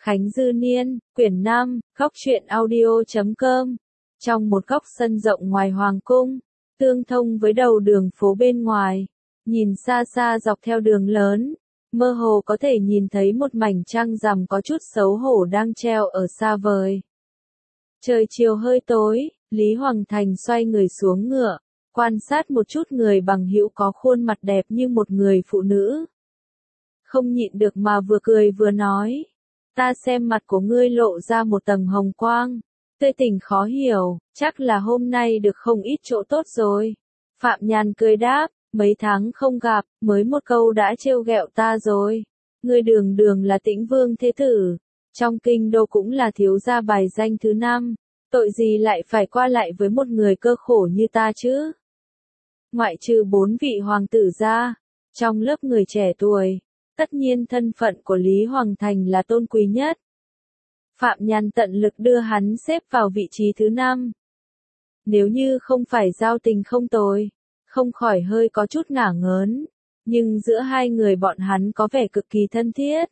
Khánh Dư Niên, quyển 5, Góc truyện audio.com. Trong một góc sân rộng ngoài hoàng cung, tương thông với đầu đường phố bên ngoài, nhìn xa xa dọc theo đường lớn, mơ hồ có thể nhìn thấy một mảnh trăng rằm có chút xấu hổ đang treo ở xa vời. Trời chiều hơi tối, Lý Hoàng Thành xoay người xuống ngựa, quan sát một chút người bằng hữu có khuôn mặt đẹp như một người phụ nữ. Không nhịn được mà vừa cười vừa nói, ta xem mặt của ngươi lộ ra một tầng hồng quang, tươi tỉnh khó hiểu, chắc là hôm nay được không ít chỗ tốt rồi. Phạm Nhàn cười đáp, mấy tháng không gặp, mới một câu đã trêu ghẹo ta rồi. Ngươi đường đường là Tĩnh Vương thế tử, trong kinh đô cũng là thiếu gia bài danh thứ 5, tội gì lại phải qua lại với một người cơ khổ như ta chứ? Ngoại trừ 4 vị hoàng tử ra, trong lớp người trẻ tuổi, tất nhiên thân phận của Lý Hoàng Thành là tôn quý nhất. Phạm Nhàn tận lực đưa hắn xếp vào vị trí thứ 5. Nếu như không phải giao tình không tồi, không khỏi hơi có chút ngả ngớn, nhưng giữa hai người bọn hắn có vẻ cực kỳ thân thiết.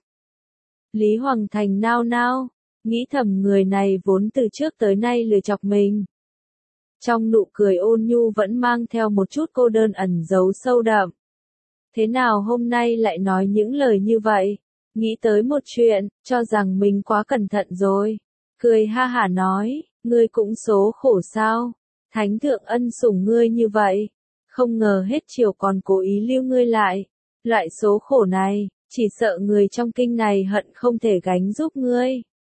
Lý Hoàng Thành nao nao, nghĩ thầm người này vốn từ trước tới nay lười chọc mình. Trong nụ cười ôn nhu vẫn mang theo một chút cô đơn ẩn giấu sâu đậm. Thế nào hôm nay lại nói những lời như vậy? Nghĩ tới một chuyện, cho rằng mình quá cẩn thận rồi. Cười ha hả nói, ngươi cũng số khổ sao? Thánh thượng ân sủng ngươi như vậy. Không ngờ hết chiều còn cố ý lưu ngươi lại. Loại số khổ này, chỉ sợ người trong kinh này hận không thể gánh giúp ngươi.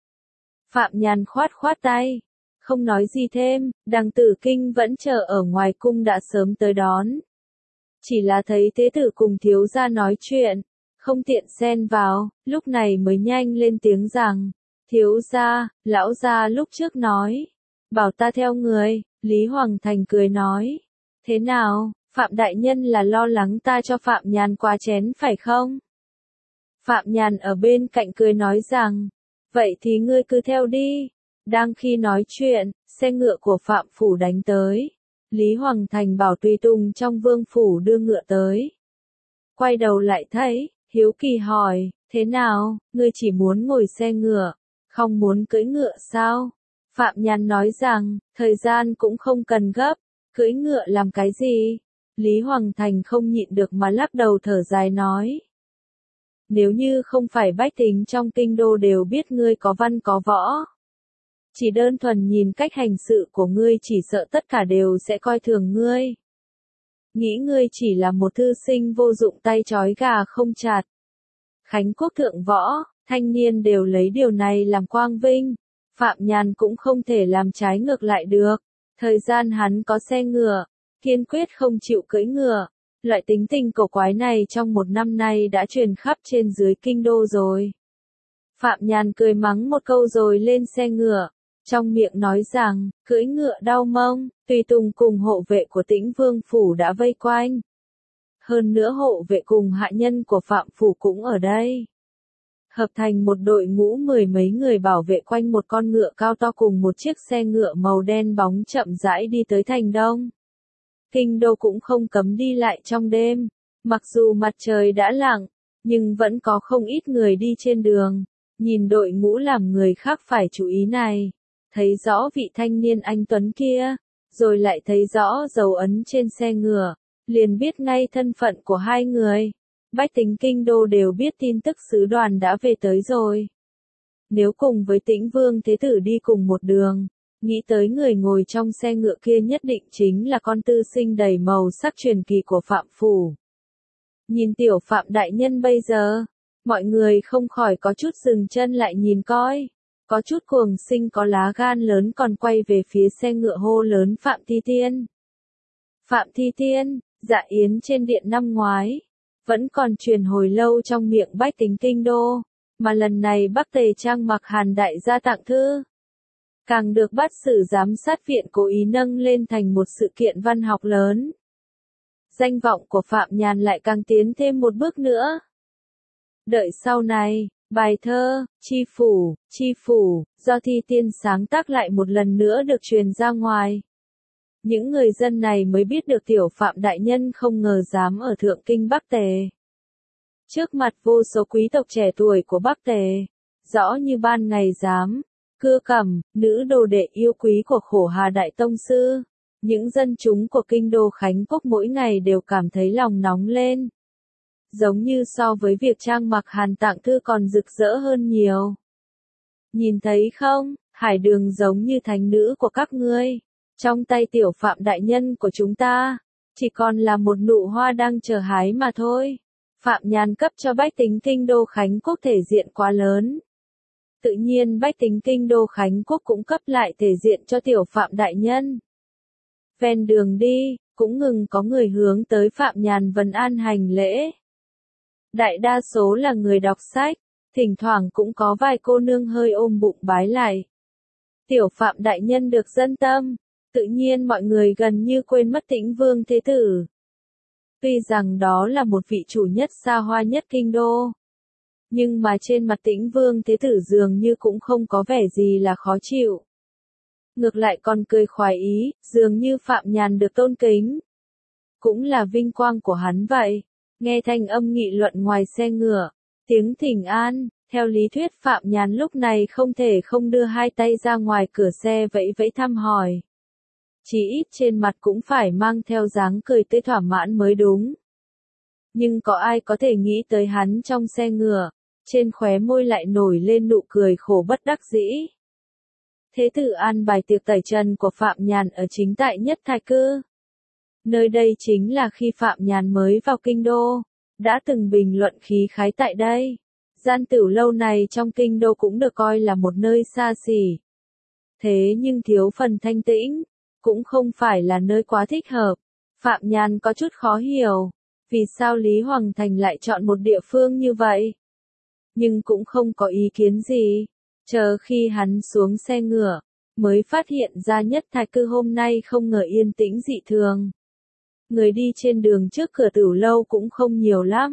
Phạm Nhàn khoát khoát tay. Không nói gì thêm, đằng Tử Kinh vẫn chờ ở ngoài cung đã sớm tới đón. Chỉ là thấy thế tử cùng thiếu gia nói chuyện, không tiện xen vào, lúc này mới nhanh lên tiếng rằng, thiếu gia, lão gia lúc trước nói, bảo ta theo người. Lý Hoàng Thành cười nói, thế nào, Phạm đại nhân là lo lắng ta cho Phạm Nhàn qua chén phải không? Phạm Nhàn ở bên cạnh cười nói rằng, vậy thì ngươi cứ theo đi. Đang khi nói chuyện, xe ngựa của Phạm phủ đánh tới. Lý Hoàng Thành bảo tùy tùng trong vương phủ đưa ngựa tới. Quay đầu lại thấy, hiếu kỳ hỏi, thế nào, ngươi chỉ muốn ngồi xe ngựa, không muốn cưỡi ngựa sao? Phạm Nhàn nói rằng, thời gian cũng không cần gấp, cưỡi ngựa làm cái gì? Lý Hoàng Thành không nhịn được mà lắc đầu thở dài nói. Nếu như không phải bách tính trong kinh đô đều biết ngươi có văn có võ, chỉ đơn thuần nhìn cách hành sự của ngươi chỉ sợ tất cả đều sẽ coi thường ngươi. Nghĩ ngươi chỉ là một thư sinh vô dụng tay trói gà không chặt. Khánh quốc thượng võ, thanh niên đều lấy điều này làm quang vinh. Phạm Nhàn cũng không thể làm trái ngược lại được. Thời gian hắn có xe ngựa, kiên quyết không chịu cưỡi ngựa. Loại tính tình cổ quái này trong một năm nay đã truyền khắp trên dưới kinh đô rồi. Phạm Nhàn cười mắng một câu rồi lên xe ngựa. Trong miệng nói rằng, cưỡi ngựa đau mông, tùy tùng cùng hộ vệ của Tĩnh Vương phủ đã vây quanh. Hơn nữa hộ vệ cùng hạ nhân của Phạm phủ cũng ở đây. Hợp thành một đội ngũ mười mấy người bảo vệ quanh một con ngựa cao to cùng một chiếc xe ngựa màu đen bóng chậm rãi đi tới thành đông. Kinh đô cũng không cấm đi lại trong đêm, mặc dù mặt trời đã lặn, nhưng vẫn có không ít người đi trên đường. Nhìn đội ngũ làm người khác phải chú ý này. Thấy rõ vị thanh niên anh tuấn kia, rồi lại thấy rõ dấu ấn trên xe ngựa, liền biết ngay thân phận của hai người. Bách tính kinh đô đều biết tin tức sứ đoàn đã về tới rồi. Nếu cùng với Tĩnh Vương thế tử đi cùng một đường, nghĩ tới người ngồi trong xe ngựa kia nhất định chính là con tư sinh đầy màu sắc truyền kỳ của Phạm phủ. Nhìn tiểu Phạm đại nhân bây giờ, mọi người không khỏi có chút dừng chân lại nhìn coi. Có chút cuồng sinh có lá gan lớn còn quay về phía xe ngựa hô lớn Phạm Thi Tiên. Phạm Thi Tiên, dạ yến trên điện năm ngoái, vẫn còn truyền hồi lâu trong miệng bách tính kinh đô, mà lần này Bắc Tề Trang mặc Hàn đại gia tặng thư. Càng được bắt sử giám sát viện cố ý nâng lên thành một sự kiện văn học lớn. Danh vọng của Phạm Nhàn lại càng tiến thêm một bước nữa. Đợi sau này, bài thơ, chi phủ, do Thi Tiên sáng tác lại một lần nữa được truyền ra ngoài. Những người dân này mới biết được tiểu Phạm đại nhân không ngờ dám ở thượng kinh Bắc Tề. Trước mặt vô số quý tộc trẻ tuổi của Bắc Tề, rõ như ban ngày dám. Cưa Cẩm, nữ đồ đệ yêu quý của Khổ Hà Đại Tông Sư. Những dân chúng của kinh đô Khánh Quốc mỗi ngày đều cảm thấy lòng nóng lên. Giống như so với việc Trang Mặc Hàn tặng thư còn rực rỡ hơn nhiều. Nhìn thấy không, Hải Đường giống như thánh nữ của các ngươi. Trong tay tiểu Phạm đại nhân của chúng ta, chỉ còn là một nụ hoa đang chờ hái mà thôi. Phạm Nhàn cấp cho bách tính kinh đô Khánh Quốc thể diện quá lớn. Tự nhiên bách tính kinh đô Khánh Quốc cũng cấp lại thể diện cho tiểu Phạm đại nhân. Ven đường đi, cũng ngừng có người hướng tới Phạm Nhàn vân an hành lễ. Đại đa số là người đọc sách, thỉnh thoảng cũng có vài cô nương hơi ôm bụng bái lại. Tiểu Phạm đại nhân được dân tâm, tự nhiên mọi người gần như quên mất Tĩnh Vương Thế Tử. Tuy rằng đó là một vị chủ nhất xa hoa nhất kinh đô, nhưng mà trên mặt Tĩnh Vương Thế Tử dường như cũng không có vẻ gì là khó chịu. Ngược lại còn cười khoái ý, dường như Phạm Nhàn được tôn kính. Cũng là vinh quang của hắn vậy. Nghe thanh âm nghị luận ngoài xe ngựa, tiếng thỉnh an, theo lý thuyết Phạm Nhàn lúc này không thể không đưa hai tay ra ngoài cửa xe vẫy vẫy thăm hỏi. Chỉ ít trên mặt cũng phải mang theo dáng cười tươi thỏa mãn mới đúng. Nhưng có ai có thể nghĩ tới hắn trong xe ngựa, trên khóe môi lại nổi lên nụ cười khổ bất đắc dĩ. Thế tử an bài tiệc tẩy trần của Phạm Nhàn ở chính tại Nhất Thạch Cư. Nơi đây chính là khi Phạm Nhàn mới vào kinh đô, đã từng bình luận khí khái tại đây. Gian tửu lâu này trong kinh đô cũng được coi là một nơi xa xỉ. Thế nhưng thiếu phần thanh tĩnh, cũng không phải là nơi quá thích hợp. Phạm Nhàn có chút khó hiểu, vì sao Lý Hoàng Thành lại chọn một địa phương như vậy. Nhưng cũng không có ý kiến gì. Chờ khi hắn xuống xe ngựa, mới phát hiện ra Nhất Thạch Cư hôm nay không ngờ yên tĩnh dị thường. Người đi trên đường trước cửa tửu lâu cũng không nhiều lắm.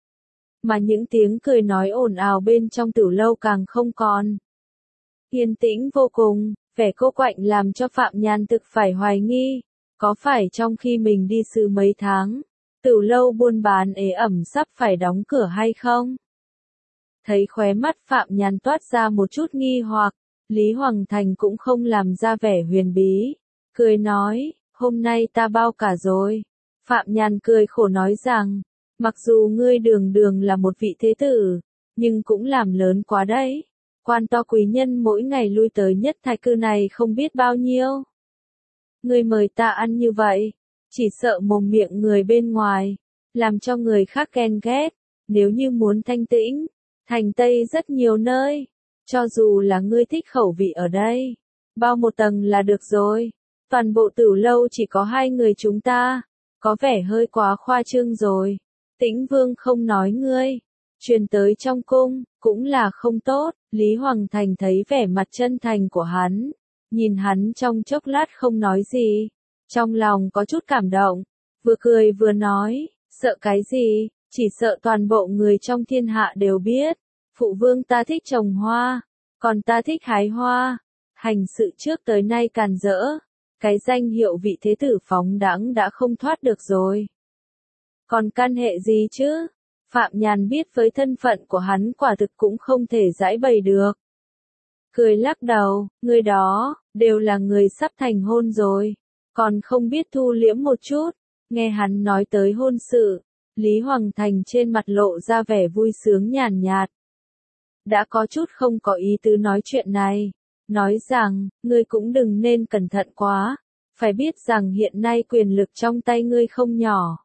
Mà những tiếng cười nói ồn ào bên trong tửu lâu càng không còn. Yên tĩnh vô cùng, vẻ cô quạnh làm cho Phạm Nhàn thực phải hoài nghi. Có phải trong khi mình đi sự mấy tháng, tửu lâu buôn bán ế ẩm sắp phải đóng cửa hay không? Thấy khóe mắt Phạm Nhàn toát ra một chút nghi hoặc, Lý Hoàng Thành cũng không làm ra vẻ huyền bí. Cười nói, hôm nay ta bao cả rồi. Phạm Nhàn cười khổ nói rằng, mặc dù ngươi đường đường là một vị thế tử, nhưng cũng làm lớn quá đấy. Quan to quý nhân mỗi ngày lui tới Nhất Thạch Cư này không biết bao nhiêu. Ngươi mời ta ăn như vậy, chỉ sợ mồm miệng người bên ngoài, làm cho người khác ghen ghét. Nếu như muốn thanh tĩnh, thành Tây rất nhiều nơi, cho dù là ngươi thích khẩu vị ở đây, bao một tầng là được rồi. Toàn bộ tửu lâu chỉ có hai người chúng ta, có vẻ hơi quá khoa trương rồi. Tĩnh Vương không nói ngươi, truyền tới trong cung, cũng là không tốt. Lý Hoàng Thành thấy vẻ mặt chân thành của hắn, nhìn hắn trong chốc lát không nói gì, trong lòng có chút cảm động, vừa cười vừa nói, sợ cái gì, chỉ sợ toàn bộ người trong thiên hạ đều biết, phụ vương ta thích trồng hoa, còn ta thích hái hoa, hành sự trước tới nay càn rỡ, cái danh hiệu vị thế tử phóng đãng đã không thoát được rồi. Còn can hệ gì chứ? Phạm Nhàn biết với thân phận của hắn quả thực cũng không thể giải bày được. Cười lắc đầu, người đó, đều là người sắp thành hôn rồi, còn không biết thu liễm một chút. Nghe hắn nói tới hôn sự, Lý Hoàng Thành trên mặt lộ ra vẻ vui sướng nhàn nhạt. Đã có chút không có ý tứ nói chuyện này, nói rằng, ngươi cũng đừng nên cẩn thận quá, phải biết rằng hiện nay quyền lực trong tay ngươi không nhỏ.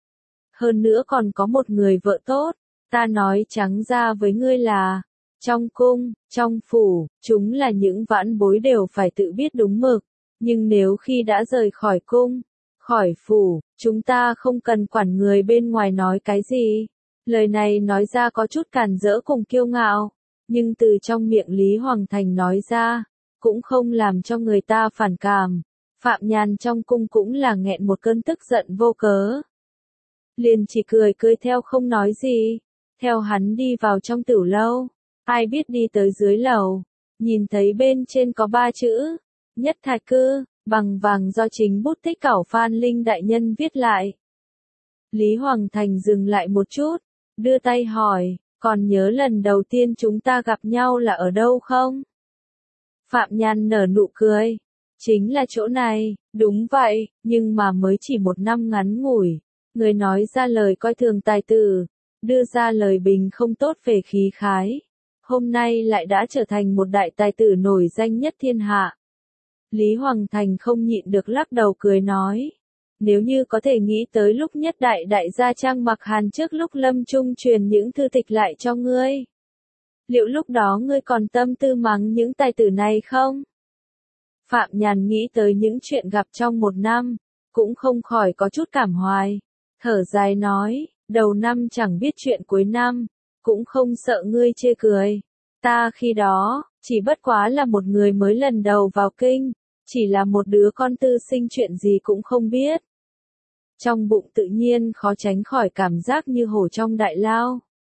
Hơn nữa còn có một người vợ tốt, ta nói trắng ra với ngươi là, trong cung, trong phủ, chúng là những vãn bối đều phải tự biết đúng mực, nhưng nếu khi đã rời khỏi cung, khỏi phủ, chúng ta không cần quản người bên ngoài nói cái gì. Lời này nói ra có chút càn rỡ cùng kiêu ngạo, nhưng từ trong miệng Lý Hoàng Thành nói ra, cũng không làm cho người ta phản cảm. Phạm Nhàn trong cung cũng là nghẹn một cơn tức giận vô cớ. Liền chỉ cười cười theo không nói gì, theo hắn đi vào trong tửu lâu, ai biết đi tới dưới lầu, nhìn thấy bên trên có 3 chữ, Nhất Thạch Cư, bằng vàng do chính bút tích cảo Phan Linh đại nhân viết lại. Lý Hoàng Thành dừng lại một chút, đưa tay hỏi, Còn nhớ lần đầu tiên chúng ta gặp nhau là ở đâu không? Phạm Nhan nở nụ cười. Chính là chỗ này, đúng vậy, nhưng mà mới chỉ 1 năm ngắn ngủi. Người nói ra lời coi thường tài tử, đưa ra lời bình không tốt về khí khái. Hôm nay lại đã trở thành một đại tài tử nổi danh nhất thiên hạ. Lý Hoàng Thành không nhịn được lắc đầu cười nói. Nếu như có thể nghĩ tới lúc nhất đại gia Trang Mặc Hàn trước lúc lâm chung truyền những thư tịch lại cho ngươi. Liệu lúc đó ngươi còn tâm tư mắng những tài tử này không? Phạm Nhàn nghĩ tới những chuyện gặp trong 1 năm, cũng không khỏi có chút cảm hoài. Thở dài nói, đầu năm chẳng biết chuyện cuối năm, cũng không sợ ngươi chê cười. Ta khi đó, chỉ bất quá là một người mới lần đầu vào kinh, chỉ là một đứa con tư sinh chuyện gì cũng không biết. Trong bụng tự nhiên khó tránh khỏi cảm giác như hổ trong đại lao.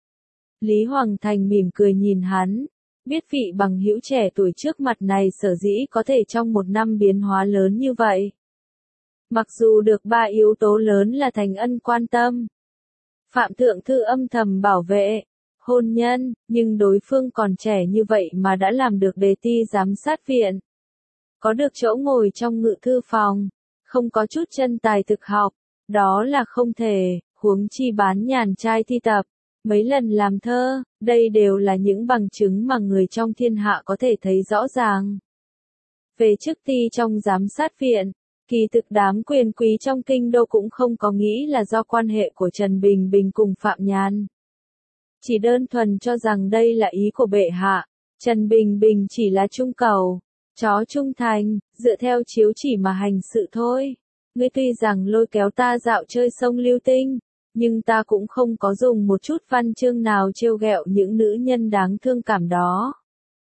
Lý Hoàng Thành mỉm cười nhìn hắn, biết vị bằng hữu trẻ tuổi trước mặt này sở dĩ có thể trong 1 năm biến hóa lớn như vậy. Mặc dù được 3 yếu tố lớn là Thành Ân quan tâm, Phạm Thượng Thư âm thầm bảo vệ, hôn nhân, nhưng đối phương còn trẻ như vậy mà đã làm được đề ti giám sát viện. Có được chỗ ngồi trong ngự thư phòng, không có chút chân tài thực học, đó là không thể, huống chi bán nhàn trai thi tập. Mấy lần làm thơ, đây đều là những bằng chứng mà người trong thiên hạ có thể thấy rõ ràng. Về chức ty trong giám sát viện, kỳ thực đám quyền quý trong kinh đô cũng không có nghĩ là do quan hệ của Trần Bình Bình cùng Phạm Nhan. Chỉ đơn thuần cho rằng đây là ý của bệ hạ, Trần Bình Bình chỉ là trung cầu, chó trung thành, dựa theo chiếu chỉ mà hành sự thôi. Ngươi tuy rằng lôi kéo ta dạo chơi sông Lưu Tinh, nhưng ta cũng không có dùng một chút văn chương nào trêu ghẹo những nữ nhân đáng thương cảm đó.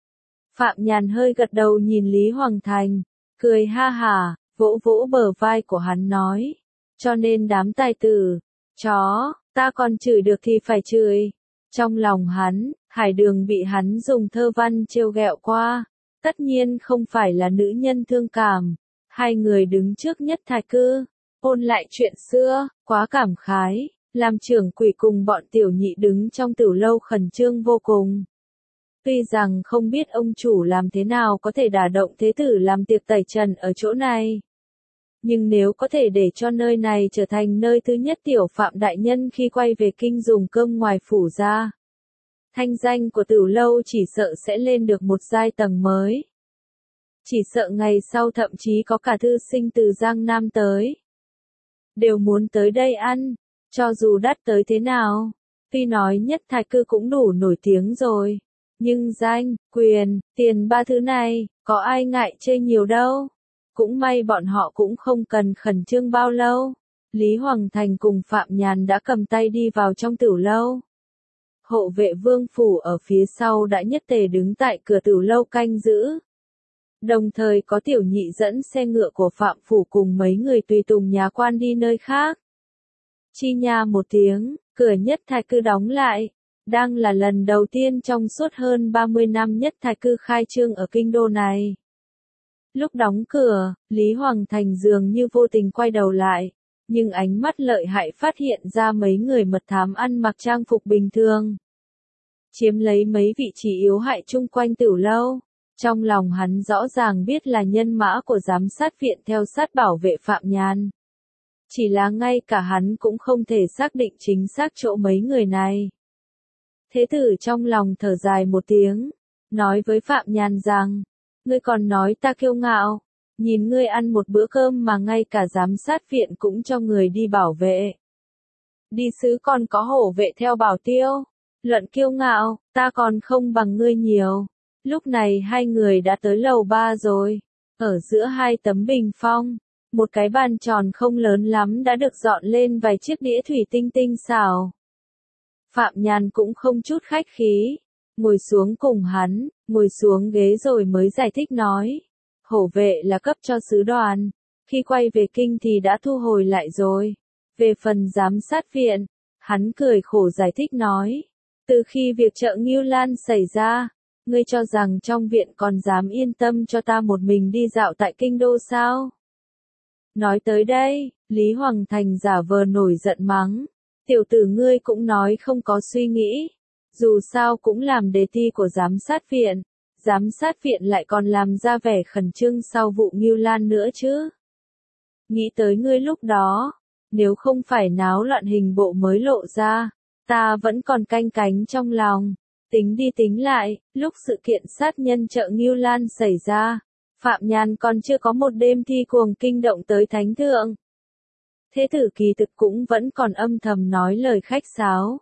Phạm Nhàn hơi gật đầu nhìn Lý Hoàng Thành, cười ha hả, vỗ vỗ bờ vai của hắn nói. Cho nên đám tài tử, chó, ta còn chửi được thì phải chửi. Trong lòng hắn, Hải Đường bị hắn dùng thơ văn trêu ghẹo qua, tất nhiên không phải là nữ nhân thương cảm. Hai người đứng trước nhất Thái Cư, ôn lại chuyện xưa, quá cảm khái. Làm trưởng quỷ cùng bọn tiểu nhị đứng trong tiểu lâu khẩn trương vô cùng. Tuy rằng không biết ông chủ làm thế nào có thể đả động thế tử làm tiệc tẩy trần ở chỗ này. Nhưng nếu có thể để cho nơi này trở thành nơi thứ nhất tiểu Phạm đại nhân khi quay về kinh dùng cơm ngoài phủ ra. Thanh danh của tiểu lâu chỉ sợ sẽ lên được một giai tầng mới. Chỉ sợ ngày sau thậm chí có cả thư sinh từ Giang Nam tới. Đều muốn tới đây ăn. Cho dù đắt tới thế nào, tuy nói nhất Thái Cư cũng đủ nổi tiếng rồi, nhưng danh, quyền, tiền 3 thứ này, có ai ngại chê nhiều đâu. Cũng may bọn họ cũng không cần khẩn trương bao lâu. Lý Hoàng Thành cùng Phạm Nhàn đã cầm tay đi vào trong tiểu lâu. Hộ vệ vương phủ ở phía sau đã nhất tề đứng tại cửa tiểu lâu canh giữ. Đồng thời có tiểu nhị dẫn xe ngựa của Phạm phủ cùng mấy người tùy tùng nhà quan đi nơi khác. Chi nha một tiếng, cửa nhất Thái Cư đóng lại. Đang là lần đầu tiên trong suốt hơn 30 năm nhất Thái Cư khai trương ở kinh đô này. Lúc đóng cửa, Lý Hoàng Thành dường như vô tình quay đầu lại, nhưng ánh mắt lợi hại phát hiện ra mấy người mật thám ăn mặc trang phục bình thường. Chiếm lấy mấy vị trí yếu hại chung quanh tiểu lâu. Trong lòng hắn rõ ràng biết là nhân mã của giám sát viện theo sát bảo vệ Phạm Nhan. Chỉ là ngay cả hắn cũng không thể xác định chính xác chỗ mấy người này. Thế tử trong lòng thở dài một tiếng, nói với Phạm Nhan rằng, ngươi còn nói ta kiêu ngạo, nhìn ngươi ăn một bữa cơm mà ngay cả giám sát viện cũng cho người đi bảo vệ. Đi sứ còn có hổ vệ theo bảo tiêu, luận kiêu ngạo, ta còn không bằng ngươi nhiều. Lúc này hai người đã tới lầu 3 rồi, ở giữa hai tấm bình phong. Một cái bàn tròn không lớn lắm đã được dọn lên vài chiếc đĩa thủy tinh tinh xảo. Phạm Nhan cũng không chút khách khí, ngồi xuống cùng hắn, ngồi xuống ghế rồi mới giải thích nói. Hổ vệ là cấp cho sứ đoàn, khi quay về kinh thì đã thu hồi lại rồi. Về phần giám sát viện, hắn cười khổ giải thích nói. Từ khi việc chợ Ngưu Lan xảy ra, ngươi cho rằng trong viện còn dám yên tâm cho ta một mình đi dạo tại kinh đô sao? Nói tới đây, Lý Hoàng Thành giả vờ nổi giận mắng. Tiểu tử ngươi cũng nói không có suy nghĩ. Dù sao cũng làm đề thi của giám sát viện lại còn làm ra vẻ khẩn trương sau vụ Ngưu Lan nữa chứ. Nghĩ tới ngươi lúc đó, nếu không phải náo loạn hình bộ mới lộ ra, ta vẫn còn canh cánh trong lòng. Tính đi tính lại, lúc sự kiện sát nhân chợ Ngưu Lan xảy ra, Phạm Nhàn còn chưa có một đêm thi cuồng kinh động tới thánh thượng. Thế tử kỳ thực cũng vẫn còn âm thầm nói lời khách sáo.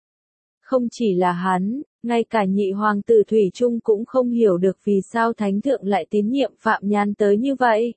Không chỉ là hắn, ngay cả nhị hoàng tử Thủy Trung cũng không hiểu được vì sao thánh thượng lại tín nhiệm Phạm Nhàn tới như vậy.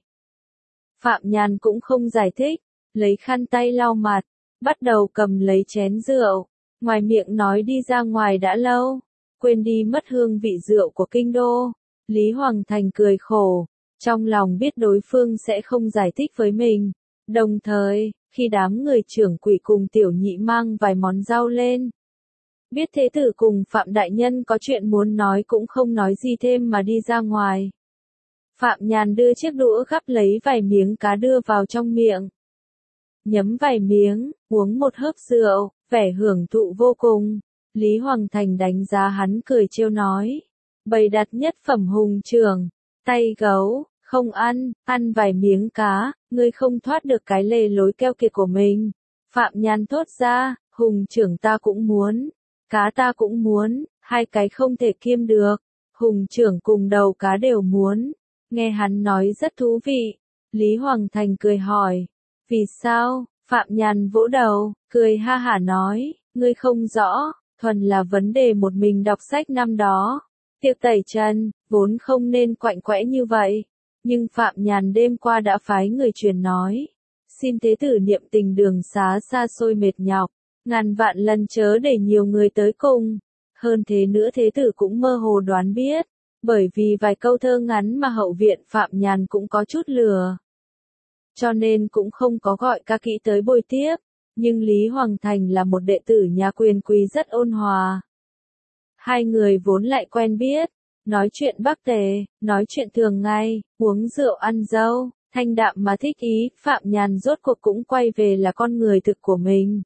Phạm Nhàn cũng không giải thích, lấy khăn tay lau mặt, bắt đầu cầm lấy chén rượu, ngoài miệng nói đi ra ngoài đã lâu, quên đi mất hương vị rượu của kinh đô. Lý Hoàng Thành cười khổ, trong lòng biết đối phương sẽ không giải thích với mình. Đồng thời, khi đám người trưởng quỷ cùng tiểu nhị mang vài món rau lên, biết thế tử cùng Phạm Đại Nhân có chuyện muốn nói cũng không nói gì thêm mà đi ra ngoài. Phạm Nhàn đưa chiếc đũa gắp lấy vài miếng cá đưa vào trong miệng. Nhấm vài miếng, uống một hớp rượu, vẻ hưởng thụ vô cùng. Lý Hoàng Thành đánh giá hắn cười trêu nói. Bày đặt nhất phẩm hùng trưởng, tay gấu, không ăn, ăn vài miếng cá, ngươi không thoát được cái lề lối keo kiệt của mình. Phạm Nhàn thốt ra, hùng trưởng ta cũng muốn, cá ta cũng muốn, hai cái không thể kiêm được. Hùng trưởng cùng đầu cá đều muốn. Nghe hắn nói rất thú vị. Lý Hoàng Thành cười hỏi. Vì sao? Phạm Nhàn vỗ đầu, cười ha hả nói, ngươi không rõ, thuần là vấn đề một mình đọc sách năm đó. Tiệc tẩy trần, vốn không nên quạnh quẽ như vậy. Nhưng Phạm Nhàn đêm qua đã phái người truyền nói. Xin thế tử niệm tình đường xá xa xôi mệt nhọc, ngàn vạn lần chớ để nhiều người tới cùng. Hơn thế nữa thế tử cũng mơ hồ đoán biết. Bởi vì vài câu thơ ngắn mà hậu viện Phạm Nhàn cũng có chút lừa. Cho nên cũng không có gọi ca kỹ tới bồi tiếp. Nhưng Lý Hoàng Thành là một đệ tử nhà quyền quý rất ôn hòa. Hai người vốn lại quen biết, nói chuyện bắc tề, nói chuyện thường ngày, uống rượu ăn dâu, thanh đạm mà thích ý, Phạm Nhàn rốt cuộc cũng quay về là con người thực của mình.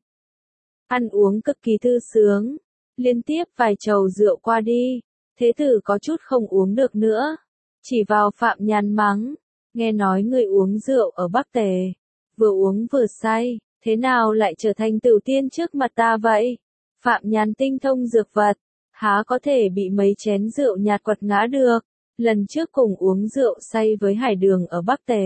Ăn uống cực kỳ thư sướng, liên tiếp vài chầu rượu qua đi, thế tử có chút không uống được nữa, chỉ vào Phạm Nhàn mắng, nghe nói người uống rượu ở Bắc Tề, vừa uống vừa say, thế nào lại trở thành tử tiên trước mặt ta vậy? Phạm Nhàn tinh thông dược vật, há có thể bị mấy chén rượu nhạt quật ngã được, lần trước cùng uống rượu say với Hải Đường ở Bắc Tề.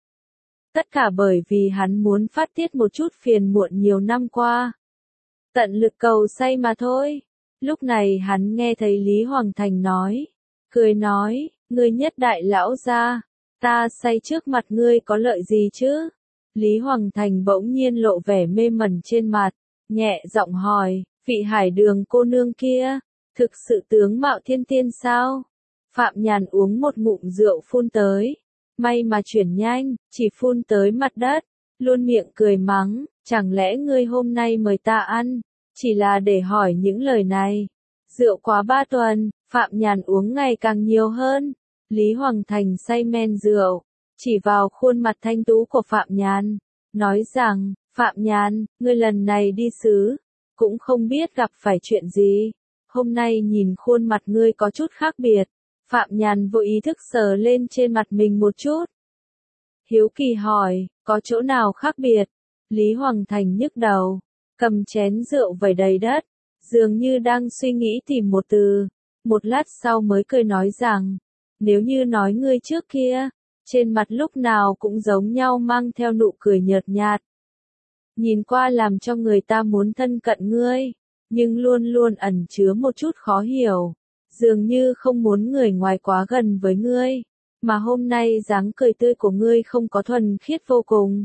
Tất cả bởi vì hắn muốn phát tiết một chút phiền muộn nhiều năm qua. Tận lực cầu say mà thôi. Lúc này hắn nghe thấy Lý Hoàng Thành nói, cười nói, ngươi nhất đại lão gia, ta say trước mặt ngươi có lợi gì chứ? Lý Hoàng Thành bỗng nhiên lộ vẻ mê mẩn trên mặt, nhẹ giọng hỏi, vị Hải Đường cô nương kia, thực sự tướng mạo thiên tiên sao? Phạm Nhàn uống một ngụm rượu phun tới, may mà chuyển nhanh, chỉ phun tới mặt đất, luôn miệng cười mắng, chẳng lẽ ngươi hôm nay mời ta ăn? Chỉ là để hỏi những lời này. Rượu quá 3 tuần, Phạm Nhàn uống ngày càng nhiều hơn. Lý Hoàng Thành say men rượu, chỉ vào khuôn mặt thanh tú của Phạm Nhàn, nói rằng, Phạm Nhàn, ngươi lần này đi xứ, cũng không biết gặp phải chuyện gì. Hôm nay nhìn khuôn mặt ngươi có chút khác biệt. Phạm Nhàn vô ý thức sờ lên trên mặt mình một chút. Hiếu kỳ hỏi, có chỗ nào khác biệt? Lý Hoàng Thành nhức đầu, cầm chén rượu vẩy đầy đất, dường như đang suy nghĩ tìm một từ. Một lát sau mới cười nói rằng, nếu như nói ngươi trước kia, trên mặt lúc nào cũng giống nhau mang theo nụ cười nhợt nhạt. Nhìn qua làm cho người ta muốn thân cận ngươi, nhưng luôn luôn ẩn chứa một chút khó hiểu. Dường như không muốn người ngoài quá gần với ngươi, mà hôm nay dáng cười tươi của ngươi không có thuần khiết vô cùng.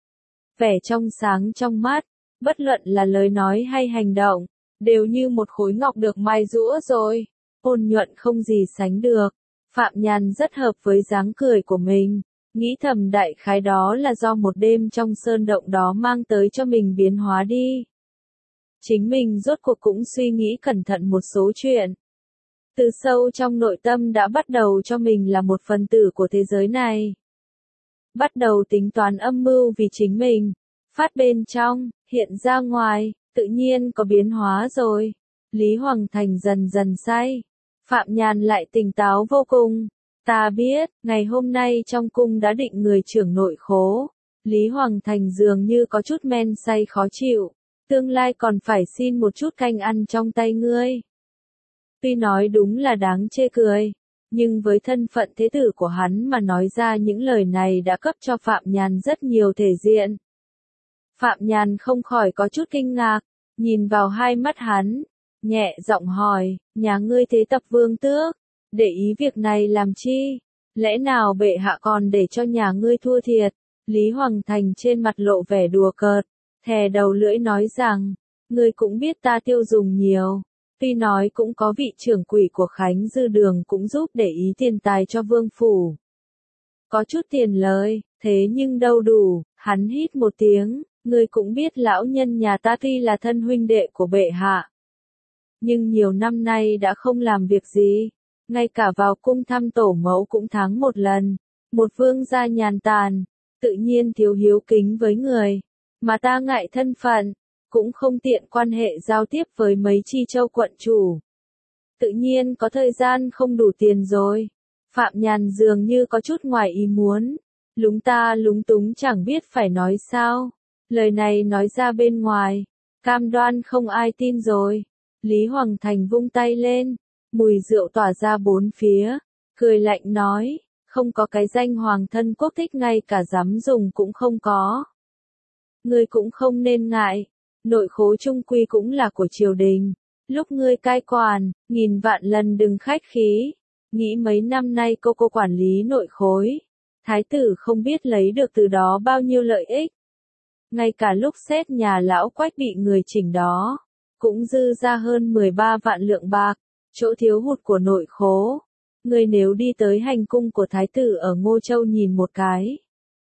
Vẻ trong sáng trong mắt, bất luận là lời nói hay hành động, đều như một khối ngọc được mai rũa rồi, ôn nhuận không gì sánh được. Phạm Nhàn rất hợp với dáng cười của mình, nghĩ thầm đại khái đó là do một đêm trong sơn động đó mang tới cho mình biến hóa đi. Chính mình rốt cuộc cũng suy nghĩ cẩn thận một số chuyện. Từ sâu trong nội tâm đã bắt đầu cho mình là một phần tử của thế giới này. Bắt đầu tính toán âm mưu vì chính mình. Phát bên trong, hiện ra ngoài, tự nhiên có biến hóa rồi. Lý Hoàng Thành dần dần say. Phạm Nhàn lại tỉnh táo vô cùng. Ta biết, ngày hôm nay trong cung đã định người trưởng nội khố. Lý Hoàng Thành dường như có chút men say khó chịu. Tương lai còn phải xin một chút canh ăn trong tay ngươi. Tuy nói đúng là đáng chê cười, nhưng với thân phận thế tử của hắn mà nói ra những lời này đã cấp cho Phạm Nhàn rất nhiều thể diện. Phạm Nhàn không khỏi có chút kinh ngạc, nhìn vào hai mắt hắn, nhẹ giọng hỏi, nhà ngươi thế tập vương tước, để ý việc này làm chi? Lẽ nào bệ hạ còn để cho nhà ngươi thua thiệt? Lý Hoàng Thành trên mặt lộ vẻ đùa cợt, thè đầu lưỡi nói rằng, ngươi cũng biết ta tiêu dùng nhiều. Tuy nói cũng có vị trưởng quỷ của Khánh Dư Đường cũng giúp để ý tiền tài cho vương phủ. Có chút tiền lời, thế nhưng đâu đủ, hắn hít một tiếng, ngươi cũng biết lão nhân nhà ta tuy là thân huynh đệ của bệ hạ. Nhưng nhiều năm nay đã không làm việc gì, ngay cả vào cung thăm tổ mẫu cũng tháng một lần, một vương gia nhàn tàn, tự nhiên thiếu hiếu kính với người, mà ta ngại thân phận, cũng không tiện quan hệ giao tiếp với mấy chi châu quận chủ. Tự nhiên có thời gian không đủ tiền rồi. Phạm Nhàn dường như có chút ngoài ý muốn, lúng ta lúng túng chẳng biết phải nói sao. Lời này nói ra bên ngoài, cam đoan không ai tin rồi. Lý Hoàng Thành vung tay lên, mùi rượu tỏa ra bốn phía, cười lạnh nói, không có cái danh hoàng thân quốc thích ngay cả dám dùng cũng không có. Ngươi cũng không nên ngại, nội khố chung quy cũng là của triều đình, lúc ngươi cai quản, nghìn vạn lần đừng khách khí, nghĩ mấy năm nay cô quản lý nội khối, thái tử không biết lấy được từ đó bao nhiêu lợi ích. Ngay cả lúc xét nhà lão Quách bị người chỉnh đó, cũng dư ra hơn 13 vạn lượng bạc, chỗ thiếu hụt của nội khố. Ngươi nếu đi tới hành cung của thái tử ở Ngô Châu nhìn một cái,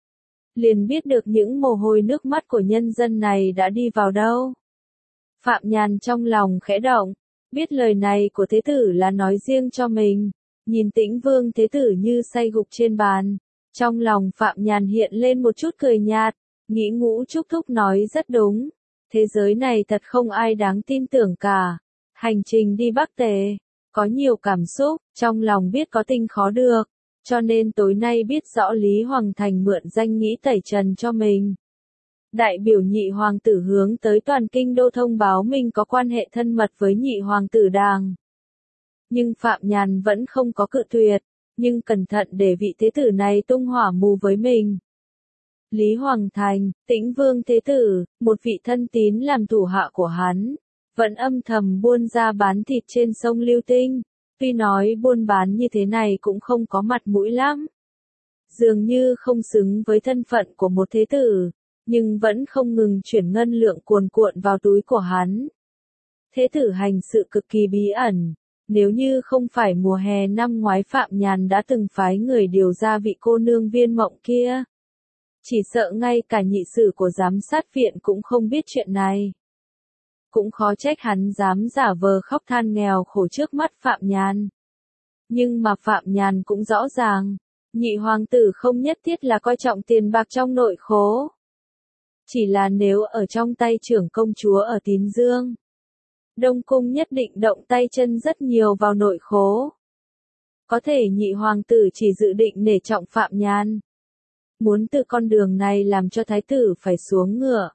liền biết được những mồ hôi nước mắt của nhân dân này đã đi vào đâu. Phạm Nhàn trong lòng khẽ động, biết lời này của thế tử là nói riêng cho mình, nhìn Tĩnh Vương thế tử như say gục trên bàn, trong lòng Phạm Nhàn hiện lên một chút cười nhạt, nghĩ Ngũ Trúc Thúc nói rất đúng, thế giới này thật không ai đáng tin tưởng cả. Hành trình đi Bắc Tề, có nhiều cảm xúc, trong lòng biết có tình khó được, cho nên tối nay biết rõ Lý Hoàng Thành mượn danh nghĩ tẩy trần cho mình. Đại biểu nhị hoàng tử hướng tới toàn kinh đô thông báo mình có quan hệ thân mật với nhị hoàng tử Đàng. Nhưng Phạm Nhàn vẫn không có cự tuyệt, nhưng cẩn thận để vị thế tử này tung hỏa mù với mình. Lý Hoàng Thành, Tĩnh Vương thế tử, một vị thân tín làm thủ hạ của hắn, vẫn âm thầm buôn ra bán thịt trên sông Lưu Tinh. Tuy nói buôn bán như thế này cũng không có mặt mũi lắm, dường như không xứng với thân phận của một thế tử, nhưng vẫn không ngừng chuyển ngân lượng cuồn cuộn vào túi của hắn. Thế tử hành sự cực kỳ bí ẩn, nếu như không phải mùa hè năm ngoái Phạm Nhàn đã từng phái người điều ra vị cô nương Viên Mộng kia, chỉ sợ ngay cả nhị sử của giám sát viện cũng không biết chuyện này. Cũng khó trách hắn dám giả vờ khóc than nghèo khổ trước mắt Phạm Nhàn. Nhưng mà Phạm Nhàn cũng rõ ràng, nhị hoàng tử không nhất thiết là coi trọng tiền bạc trong nội khố. Chỉ là nếu ở trong tay trưởng công chúa ở Tín Dương, Đông Cung nhất định động tay chân rất nhiều vào nội khố. Có thể nhị hoàng tử chỉ dự định nể trọng Phạm Nhàn, muốn từ con đường này làm cho thái tử phải xuống ngựa.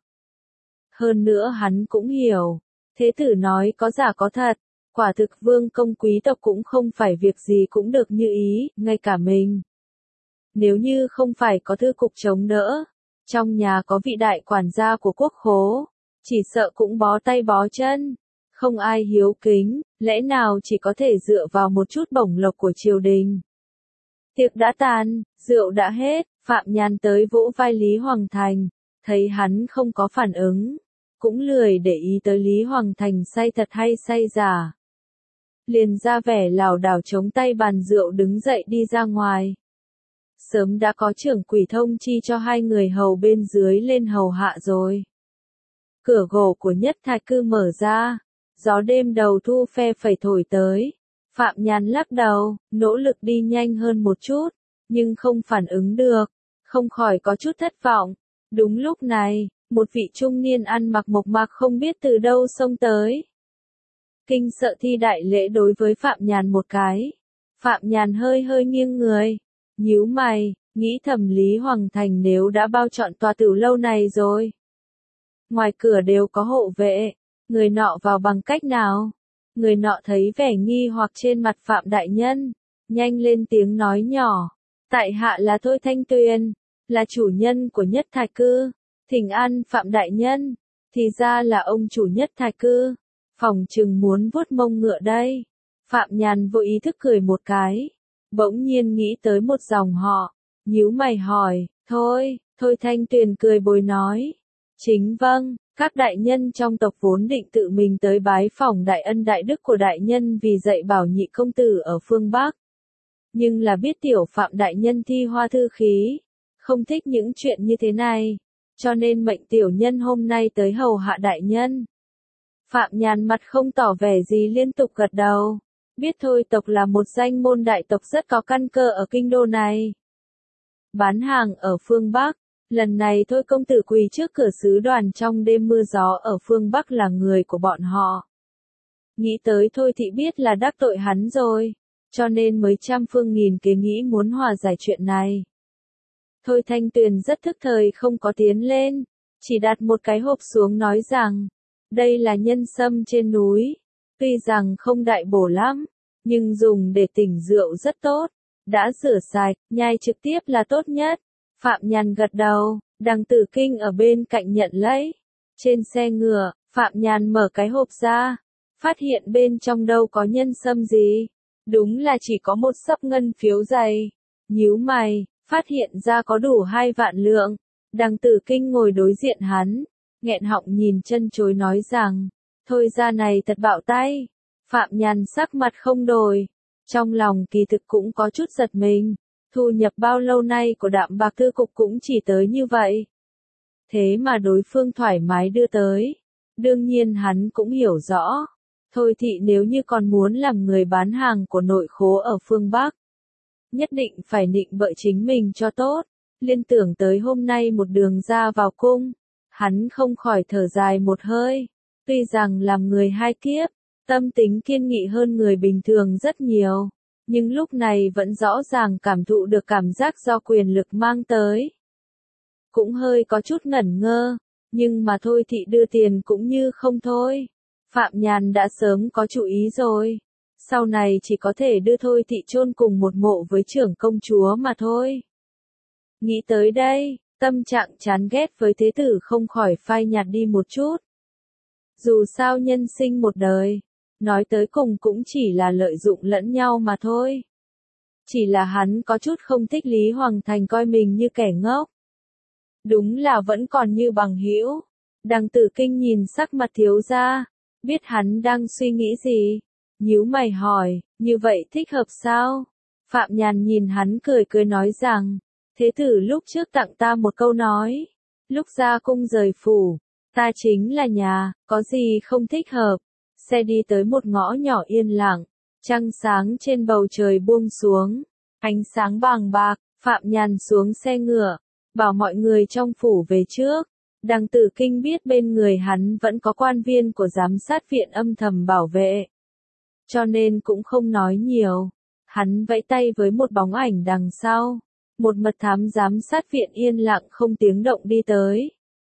Hơn nữa hắn cũng hiểu, thế tử nói có giả có thật, quả thực vương công quý tộc cũng không phải việc gì cũng được như ý, ngay cả mình. Nếu như không phải có thư cục chống đỡ, trong nhà có vị đại quản gia của quốc khố, chỉ sợ cũng bó tay bó chân, không ai hiếu kính, lẽ nào chỉ có thể dựa vào một chút bổng lộc của triều đình. Tiệc đã tàn, rượu đã hết, Phạm Nhàn tới vỗ vai Lý Hoàng Thành, thấy hắn không có phản ứng, cũng lười để ý tới Lý Hoàng Thành say thật hay say giả. Liền ra vẻ lảo đảo chống tay bàn rượu đứng dậy đi ra ngoài. Sớm đã có trưởng quỷ thông chi cho hai người hầu bên dưới lên hầu hạ rồi. Cửa gỗ của nhất thạch cư mở ra, gió đêm đầu thu phe phẩy thổi tới. Phạm Nhàn lắc đầu, nỗ lực đi nhanh hơn một chút, nhưng không phản ứng được, không khỏi có chút thất vọng. Đúng lúc này, một vị trung niên ăn mặc mộc mạc không biết từ đâu xông tới. Kinh sợ thi đại lễ đối với Phạm Nhàn một cái. Phạm Nhàn hơi hơi nghiêng người, nhíu mày, nghĩ thầm Lý Hoàng Thành nếu đã bao trọn tòa tiểu lâu này rồi. Ngoài cửa đều có hộ vệ, người nọ vào bằng cách nào? Người nọ thấy vẻ nghi hoặc trên mặt Phạm đại nhân, nhanh lên tiếng nói nhỏ, tại hạ là Thôi Thanh Tuyền, là chủ nhân của Nhất Thạch Cư, thỉnh an Phạm đại nhân, thì ra là ông chủ Nhất Thạch Cư, phòng chừng muốn vuốt mông ngựa đây. Phạm Nhàn vô ý thức cười một cái, bỗng nhiên nghĩ tới một dòng họ, nhíu mày hỏi, thôi, Thôi Thanh Tuyền cười bồi nói, chính vâng, các đại nhân trong tộc vốn định tự mình tới bái phỏng đại ân đại đức của đại nhân vì dạy bảo nhị công tử ở phương Bắc. Nhưng là biết tiểu Phạm đại nhân thi hoa thư khí, không thích những chuyện như thế này, cho nên mệnh tiểu nhân hôm nay tới hầu hạ đại nhân. Phạm Nhàn mặt không tỏ vẻ gì liên tục gật đầu, biết Thôi tộc là một danh môn đại tộc rất có căn cơ ở kinh đô này. Bán hàng ở phương Bắc, lần này Thôi công tử quỳ trước cửa sứ đoàn trong đêm mưa gió ở phương Bắc là người của bọn họ. Nghĩ tới Thôi thị biết là đắc tội hắn rồi, cho nên mới trăm phương nghìn kế nghĩ muốn hòa giải chuyện này. Thôi Thanh Tuyền rất thức thời không có tiến lên, chỉ đặt một cái hộp xuống nói rằng, đây là nhân sâm trên núi, tuy rằng không đại bổ lắm, nhưng dùng để tỉnh rượu rất tốt, đã rửa sạch, nhai trực tiếp là tốt nhất. Phạm Nhàn gật đầu, Đằng Tử Kinh ở bên cạnh nhận lấy. Trên xe ngựa, Phạm Nhàn mở cái hộp ra, phát hiện bên trong đâu có nhân sâm gì, đúng là chỉ có một xấp ngân phiếu dày. Nhíu mày, phát hiện ra có đủ 2 vạn lượng. Đằng Tử Kinh ngồi đối diện hắn, nghẹn họng nhìn chân chối nói rằng, thôi ra này thật bạo tay. Phạm Nhàn sắc mặt không đổi, trong lòng kỳ thực cũng có chút giật mình, thu nhập bao lâu nay của Đạm Bạc Thư Cục cũng chỉ tới như vậy. Thế mà đối phương thoải mái đưa tới, đương nhiên hắn cũng hiểu rõ, Thôi thị nếu như còn muốn làm người bán hàng của nội khố ở phương Bắc, nhất định phải nịnh bợ chính mình cho tốt. Liên tưởng tới hôm nay một đường ra vào cung, hắn không khỏi thở dài một hơi, tuy rằng làm người hai kiếp, tâm tính kiên nghị hơn người bình thường rất nhiều, nhưng lúc này vẫn rõ ràng cảm thụ được cảm giác do quyền lực mang tới. Cũng hơi có chút ngẩn ngơ, nhưng mà Thôi thị đưa tiền cũng như không thôi. Phạm Nhàn đã sớm có chủ ý rồi, sau này chỉ có thể đưa Thôi thị chôn cùng một mộ với trưởng công chúa mà thôi. Nghĩ tới đây, tâm trạng chán ghét với thế tử không khỏi phai nhạt đi một chút. Dù sao nhân sinh một đời, nói tới cùng cũng chỉ là lợi dụng lẫn nhau mà thôi. Chỉ là hắn có chút không thích Lý Hoàng Thành coi mình như kẻ ngốc. Đúng là vẫn còn như bằng hữu. Đằng Tử Kinh nhìn sắc mặt thiếu gia, biết hắn đang suy nghĩ gì, nhíu mày hỏi, như vậy thích hợp sao? Phạm Nhàn nhìn hắn cười cười nói rằng, thế tử lúc trước tặng ta một câu nói, lúc ra cung rời phủ, ta chính là nhà, có gì không thích hợp. Xe đi tới một ngõ nhỏ yên lặng, trăng sáng trên bầu trời buông xuống, ánh sáng bàng bạc. Phạm Nhàn xuống xe ngựa, bảo mọi người trong phủ về trước. Đằng Tử Kinh biết bên người hắn vẫn có quan viên của giám sát viện âm thầm bảo vệ, cho nên cũng không nói nhiều. Hắn vẫy tay với một bóng ảnh đằng sau, một mật thám giám sát viện yên lặng không tiếng động đi tới.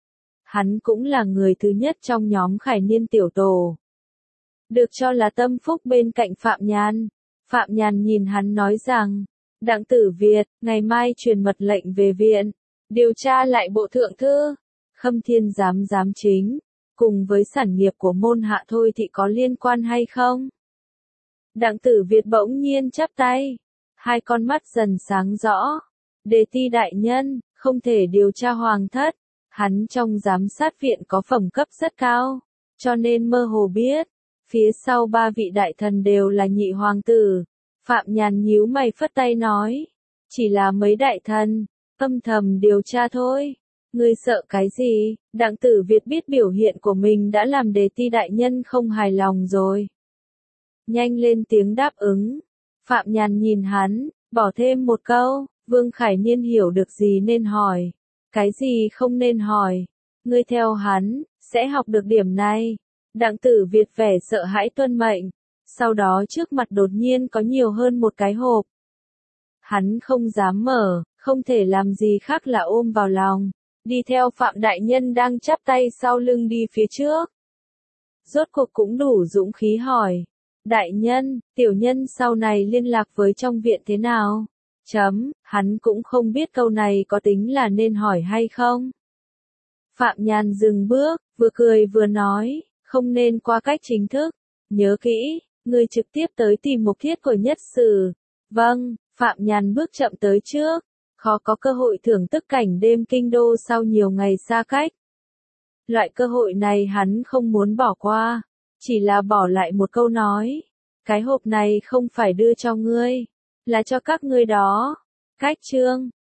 Hắn cũng là người thứ nhất trong nhóm Khải Niên tiểu tổ, được cho là tâm phúc bên cạnh Phạm Nhàn. Phạm Nhàn nhìn hắn nói rằng, Đặng Tử Việt, ngày mai truyền mật lệnh về viện, điều tra lại bộ thượng thư, Khâm Thiên giám chính, cùng với sản nghiệp của môn hạ Thôi thị có liên quan hay không? Đặng Tử Việt bỗng nhiên chắp tay, hai con mắt dần sáng rõ. Đề ti đại nhân, không thể điều tra hoàng thất, hắn trong giám sát viện có phẩm cấp rất cao, cho nên mơ hồ biết, phía sau 3 vị đại thần đều là nhị hoàng tử. Phạm Nhàn nhíu mày phất tay nói, chỉ là mấy đại thần, âm thầm điều tra thôi. Ngươi sợ cái gì? Đặng Tử Việt biết biểu hiện của mình đã làm Đề ti đại nhân không hài lòng rồi. Nhanh lên tiếng đáp ứng. Phạm Nhàn nhìn hắn, bỏ thêm một câu, Vương Khải Niên hiểu được gì nên hỏi, cái gì không nên hỏi. Ngươi theo hắn, sẽ học được điểm này. Đặng Tử Việt vẻ sợ hãi tuân mệnh. Sau đó trước mặt đột nhiên có nhiều hơn một cái hộp. Hắn không dám mở, không thể làm gì khác là ôm vào lòng. Đi theo Phạm Đại Nhân đang chắp tay sau lưng đi phía trước. Rốt cuộc cũng đủ dũng khí hỏi. Đại nhân, tiểu nhân sau này liên lạc với trong viện thế nào? Hắn cũng không biết câu này có tính là nên hỏi hay không. Phạm Nhàn dừng bước, vừa cười vừa nói, không nên qua cách chính thức. Nhớ kỹ, người trực tiếp tới tìm mục thiết của nhất sử. Vâng, Phạm Nhàn bước chậm tới trước. Khó có cơ hội thưởng thức cảnh đêm kinh đô sau nhiều ngày xa cách. Loại cơ hội này hắn không muốn bỏ qua. Chỉ là bỏ lại một câu nói. Cái hộp này không phải đưa cho ngươi, là cho các ngươi đó. Cách chương